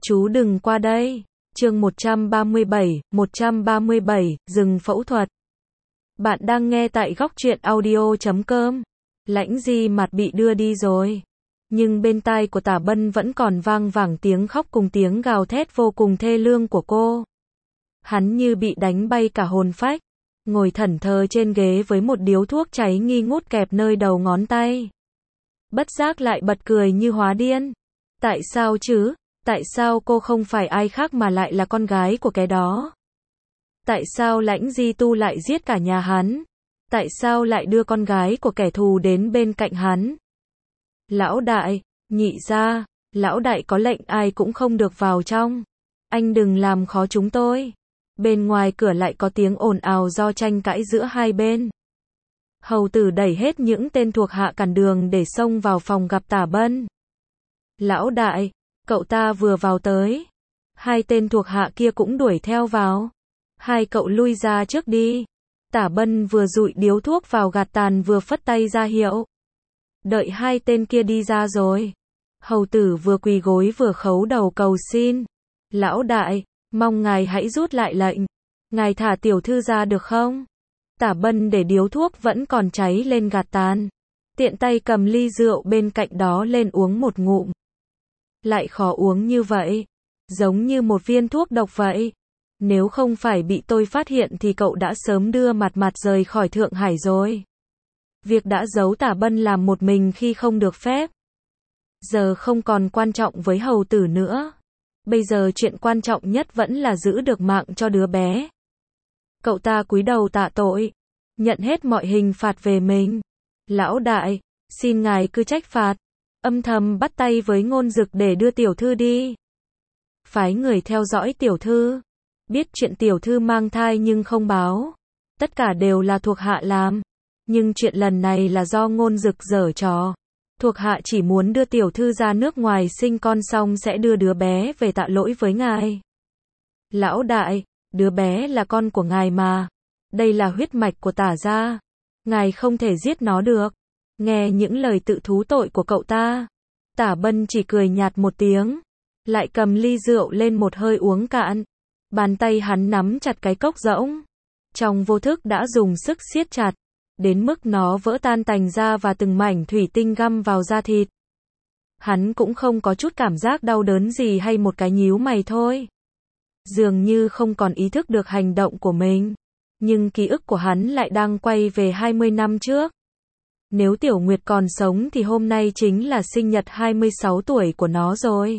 Chú đừng qua đây. Chương 137, dừng phẫu thuật. Bạn đang nghe tại góc truyện audio.com. Lãnh Di mặt bị đưa đi rồi. Nhưng bên tai của Tả Bân vẫn còn vang vẳng tiếng khóc cùng tiếng gào thét vô cùng thê lương của cô. Hắn như bị đánh bay cả hồn phách, ngồi thẫn thờ trên ghế với một điếu thuốc cháy nghi ngút kẹp nơi đầu ngón tay. Bất giác lại bật cười như hóa điên. Tại sao chứ? Tại sao cô không phải ai khác mà lại là con gái của cái đó? Tại sao Lãnh Di Tu lại giết cả nhà hắn? Tại sao lại đưa con gái của kẻ thù đến bên cạnh hắn? Lão đại, nhị gia, lão đại có lệnh ai cũng không được vào trong. Anh đừng làm khó chúng tôi. Bên ngoài cửa lại có tiếng ồn ào do tranh cãi giữa hai bên. Hầu tử đẩy hết những tên thuộc hạ cản đường để xông vào phòng gặp Tả Bân. Lão đại, cậu ta vừa vào tới. Hai tên thuộc hạ kia cũng đuổi theo vào. Hai cậu lui ra trước đi. Tả Bân vừa dụi điếu thuốc vào gạt tàn vừa phất tay ra hiệu. Đợi hai tên kia đi ra rồi. Hầu tử vừa quỳ gối vừa khấu đầu cầu xin. Lão đại, mong ngài hãy rút lại lệnh. Ngài thả tiểu thư ra được không? Tả Bân để điếu thuốc vẫn còn cháy lên gạt tàn. Tiện tay cầm ly rượu bên cạnh đó lên uống một ngụm. Lại khó uống như vậy. Giống như một viên thuốc độc vậy. Nếu không phải bị tôi phát hiện thì cậu đã sớm đưa mặt rời khỏi Thượng Hải rồi. Việc đã giấu Tả Bân làm một mình khi không được phép. Giờ không còn quan trọng với hầu tử nữa. Bây giờ chuyện quan trọng nhất vẫn là giữ được mạng cho đứa bé. Cậu ta cúi đầu tạ tội. Nhận hết mọi hình phạt về mình. Lão đại, xin ngài cứ trách phạt. Âm thầm bắt tay với Ngôn Dực để đưa tiểu thư đi. Phái người theo dõi tiểu thư. Biết chuyện tiểu thư mang thai nhưng không báo. Tất cả đều là thuộc hạ làm. Nhưng chuyện lần này là do Ngôn Dực giở trò. Thuộc hạ chỉ muốn đưa tiểu thư ra nước ngoài sinh con xong sẽ đưa đứa bé về tạ lỗi với ngài. Lão đại, đứa bé là con của ngài mà. Đây là huyết mạch của Tả gia. Ngài không thể giết nó được. Nghe những lời tự thú tội của cậu ta. Tả Bân chỉ cười nhạt một tiếng. Lại cầm ly rượu lên một hơi uống cạn. Bàn tay hắn nắm chặt cái cốc rỗng. Trong vô thức đã dùng sức siết chặt. Đến mức nó vỡ tan tành ra và từng mảnh thủy tinh găm vào da thịt. Hắn cũng không có chút cảm giác đau đớn gì hay một cái nhíu mày thôi. Dường như không còn ý thức được hành động của mình. Nhưng ký ức của hắn lại đang quay về 20 năm trước. Nếu Tiểu Nguyệt còn sống thì hôm nay chính là sinh nhật 26 tuổi của nó rồi.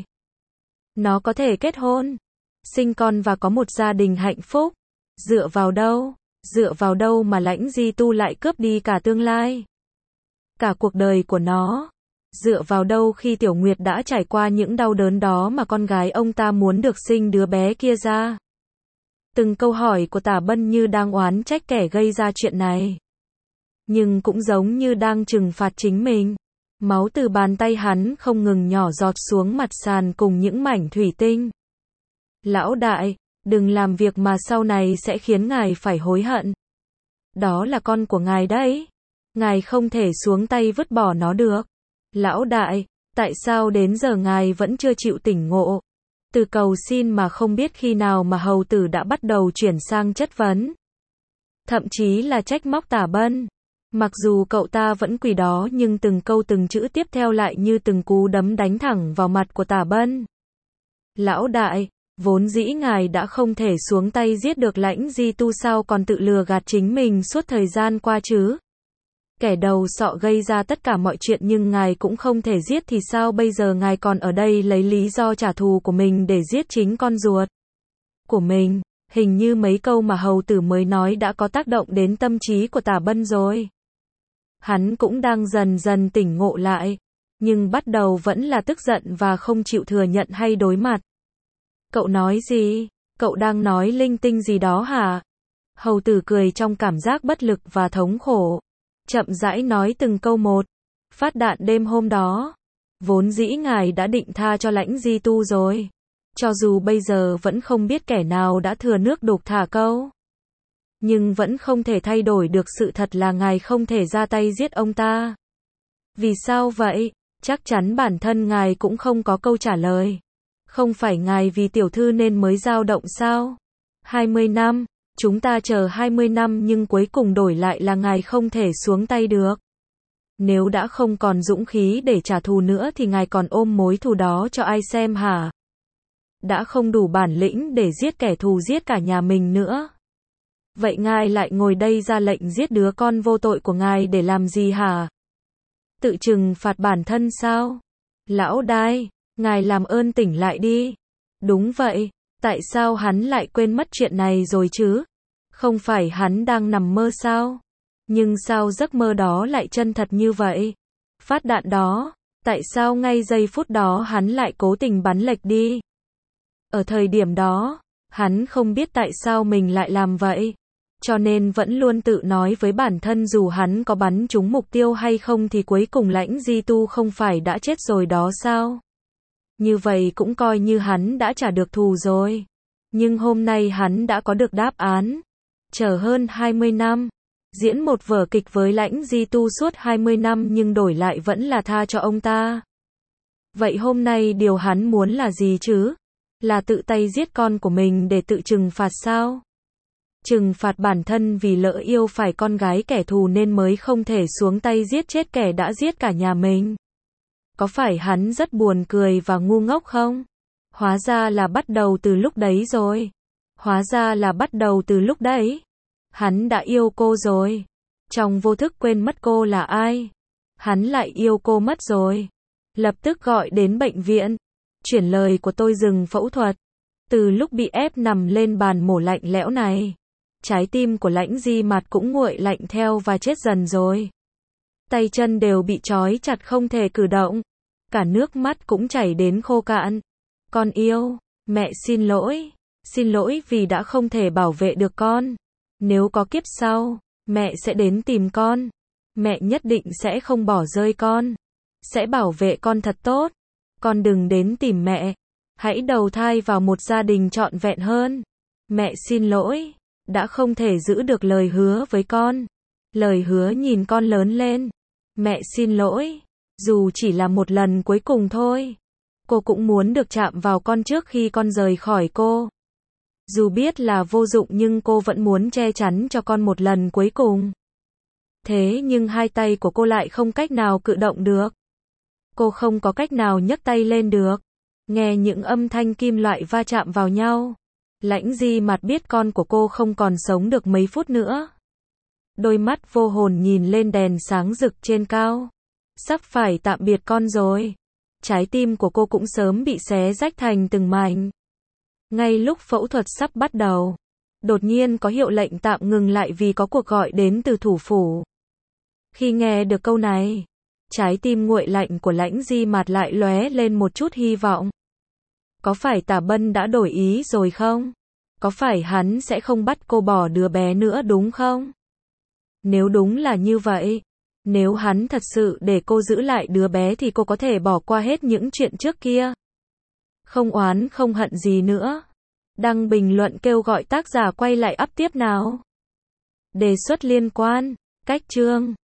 Nó có thể kết hôn, sinh con và có một gia đình hạnh phúc. Dựa vào đâu? Dựa vào đâu mà Lãnh Di Tu lại cướp đi cả tương lai? Cả cuộc đời của nó. Dựa vào đâu khi Tiểu Nguyệt đã trải qua những đau đớn đó mà con gái ông ta muốn được sinh đứa bé kia ra? Từng câu hỏi của Tả Bân như đang oán trách kẻ gây ra chuyện này. Nhưng cũng giống như đang trừng phạt chính mình. Máu từ bàn tay hắn không ngừng nhỏ giọt xuống mặt sàn cùng những mảnh thủy tinh. Lão đại, đừng làm việc mà sau này sẽ khiến ngài phải hối hận. Đó là con của ngài đấy. Ngài không thể xuống tay vứt bỏ nó được. Lão đại, tại sao đến giờ ngài vẫn chưa chịu tỉnh ngộ? Từ cầu xin mà không biết khi nào mà hầu tử đã bắt đầu chuyển sang chất vấn. Thậm chí là trách móc Tả Bân. Mặc dù cậu ta vẫn quỳ đó nhưng từng câu từng chữ tiếp theo lại như từng cú đấm đánh thẳng vào mặt của Tả Bân. Lão đại, vốn dĩ ngài đã không thể xuống tay giết được Lãnh Di Tu sao còn tự lừa gạt chính mình suốt thời gian qua chứ? Kẻ đầu sọ gây ra tất cả mọi chuyện nhưng ngài cũng không thể giết thì sao bây giờ ngài còn ở đây lấy lý do trả thù của mình để giết chính con ruột của mình? Hình như mấy câu mà hầu tử mới nói đã có tác động đến tâm trí của Tả Bân rồi. Hắn cũng đang dần dần tỉnh ngộ lại, nhưng bắt đầu vẫn là tức giận và không chịu thừa nhận hay đối mặt. Cậu nói gì? Cậu đang nói linh tinh gì đó hả? Hầu tử cười trong cảm giác bất lực và thống khổ. Chậm rãi nói từng câu một. Phát đạn đêm hôm đó. Vốn dĩ ngài đã định tha cho Lãnh Di Tu rồi. Cho dù bây giờ vẫn không biết kẻ nào đã thừa nước đục thả câu. Nhưng vẫn không thể thay đổi được sự thật là ngài không thể ra tay giết ông ta. Vì sao vậy? Chắc chắn bản thân ngài cũng không có câu trả lời. Không phải ngài vì tiểu thư nên mới dao động sao? 20 năm, chúng ta chờ 20 năm nhưng cuối cùng đổi lại là ngài không thể xuống tay được. Nếu đã không còn dũng khí để trả thù nữa thì ngài còn ôm mối thù đó cho ai xem hả? Đã không đủ bản lĩnh để giết kẻ thù giết cả nhà mình nữa. Vậy ngài lại ngồi đây ra lệnh giết đứa con vô tội của ngài để làm gì hả? Tự trừng phạt bản thân sao? Lão Đai, ngài làm ơn tỉnh lại đi. Đúng vậy, tại sao hắn lại quên mất chuyện này rồi chứ? Không phải hắn đang nằm mơ sao? Nhưng sao giấc mơ đó lại chân thật như vậy? Phát đạn đó, tại sao ngay giây phút đó hắn lại cố tình bắn lệch đi? Ở thời điểm đó, hắn không biết tại sao mình lại làm vậy. Cho nên vẫn luôn tự nói với bản thân dù hắn có bắn trúng mục tiêu hay không thì cuối cùng Lãnh Di Tu không phải đã chết rồi đó sao? Như vậy cũng coi như hắn đã trả được thù rồi. Nhưng hôm nay hắn đã có được đáp án. Chờ hơn 20 năm. Diễn một vở kịch với Lãnh Di Tu suốt 20 năm nhưng đổi lại vẫn là tha cho ông ta. Vậy hôm nay điều hắn muốn là gì chứ? Là tự tay giết con của mình để tự trừng phạt sao? Trừng phạt bản thân vì lỡ yêu phải con gái kẻ thù nên mới không thể xuống tay giết chết kẻ đã giết cả nhà mình. Có phải hắn rất buồn cười và ngu ngốc không? Hóa ra là bắt đầu từ lúc đấy rồi. Hóa ra là bắt đầu từ lúc đấy. Hắn đã yêu cô rồi. Trong vô thức quên mất cô là ai. Hắn lại yêu cô mất rồi. Lập tức gọi đến bệnh viện. Chuyển lời của tôi dừng phẫu thuật. Từ lúc bị ép nằm lên bàn mổ lạnh lẽo này. Trái tim của Lãnh Di Mạt cũng nguội lạnh theo và chết dần rồi. Tay chân đều bị trói chặt không thể cử động. Cả nước mắt cũng chảy đến khô cạn. Con yêu, mẹ xin lỗi. Xin lỗi vì đã không thể bảo vệ được con. Nếu có kiếp sau, mẹ sẽ đến tìm con. Mẹ nhất định sẽ không bỏ rơi con. Sẽ bảo vệ con thật tốt. Con đừng đến tìm mẹ. Hãy đầu thai vào một gia đình trọn vẹn hơn. Mẹ xin lỗi. Đã không thể giữ được lời hứa với con. Lời hứa nhìn con lớn lên. Mẹ xin lỗi. Dù chỉ là một lần cuối cùng thôi. Cô cũng muốn được chạm vào con trước khi con rời khỏi cô. Dù biết là vô dụng nhưng cô vẫn muốn che chắn cho con một lần cuối cùng. Thế nhưng hai tay của cô lại không cách nào cử động được. Cô không có cách nào nhấc tay lên được. Nghe những âm thanh kim loại va chạm vào nhau. Lãnh Di Mạt biết con của cô không còn sống được mấy phút nữa. Đôi mắt vô hồn nhìn lên đèn sáng rực trên cao. Sắp phải tạm biệt con rồi. Trái tim của cô cũng sớm bị xé rách thành từng mảnh. Ngay lúc phẫu thuật sắp bắt đầu, đột nhiên có hiệu lệnh tạm ngừng lại vì có cuộc gọi đến từ thủ phủ. Khi nghe được câu này, trái tim nguội lạnh của Lãnh Di Mạt lại lóe lên một chút hy vọng. Có phải Tả Bân đã đổi ý rồi không? Có phải hắn sẽ không bắt cô bỏ đứa bé nữa đúng không? Nếu đúng là như vậy, nếu hắn thật sự để cô giữ lại đứa bé thì cô có thể bỏ qua hết những chuyện trước kia. Không oán không hận gì nữa. Đăng bình luận kêu gọi tác giả quay lại up tiếp nào. Đề xuất liên quan, cách chương.